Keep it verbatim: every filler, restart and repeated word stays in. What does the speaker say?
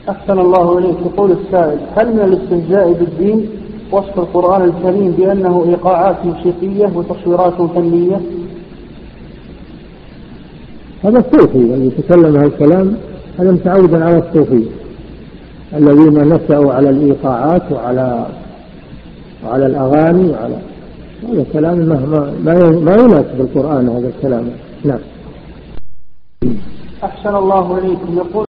أحسن الله إليك. يقول السائل: هل من الاستهزاء بالدين وصف القرآن الكريم بأنه إيقاعات موسيقية وتصويرات فنية؟ هذا الصوفي الذي يتكلم هذا الكلام هذا متعود على الصوفي الذين نشأوا على الإيقاعات وعلى وعلى الأغاني وعلى هذا كلام ما ما يناسب القرآن هذا الكلام. نعم. أحسن الله إليكم. يقول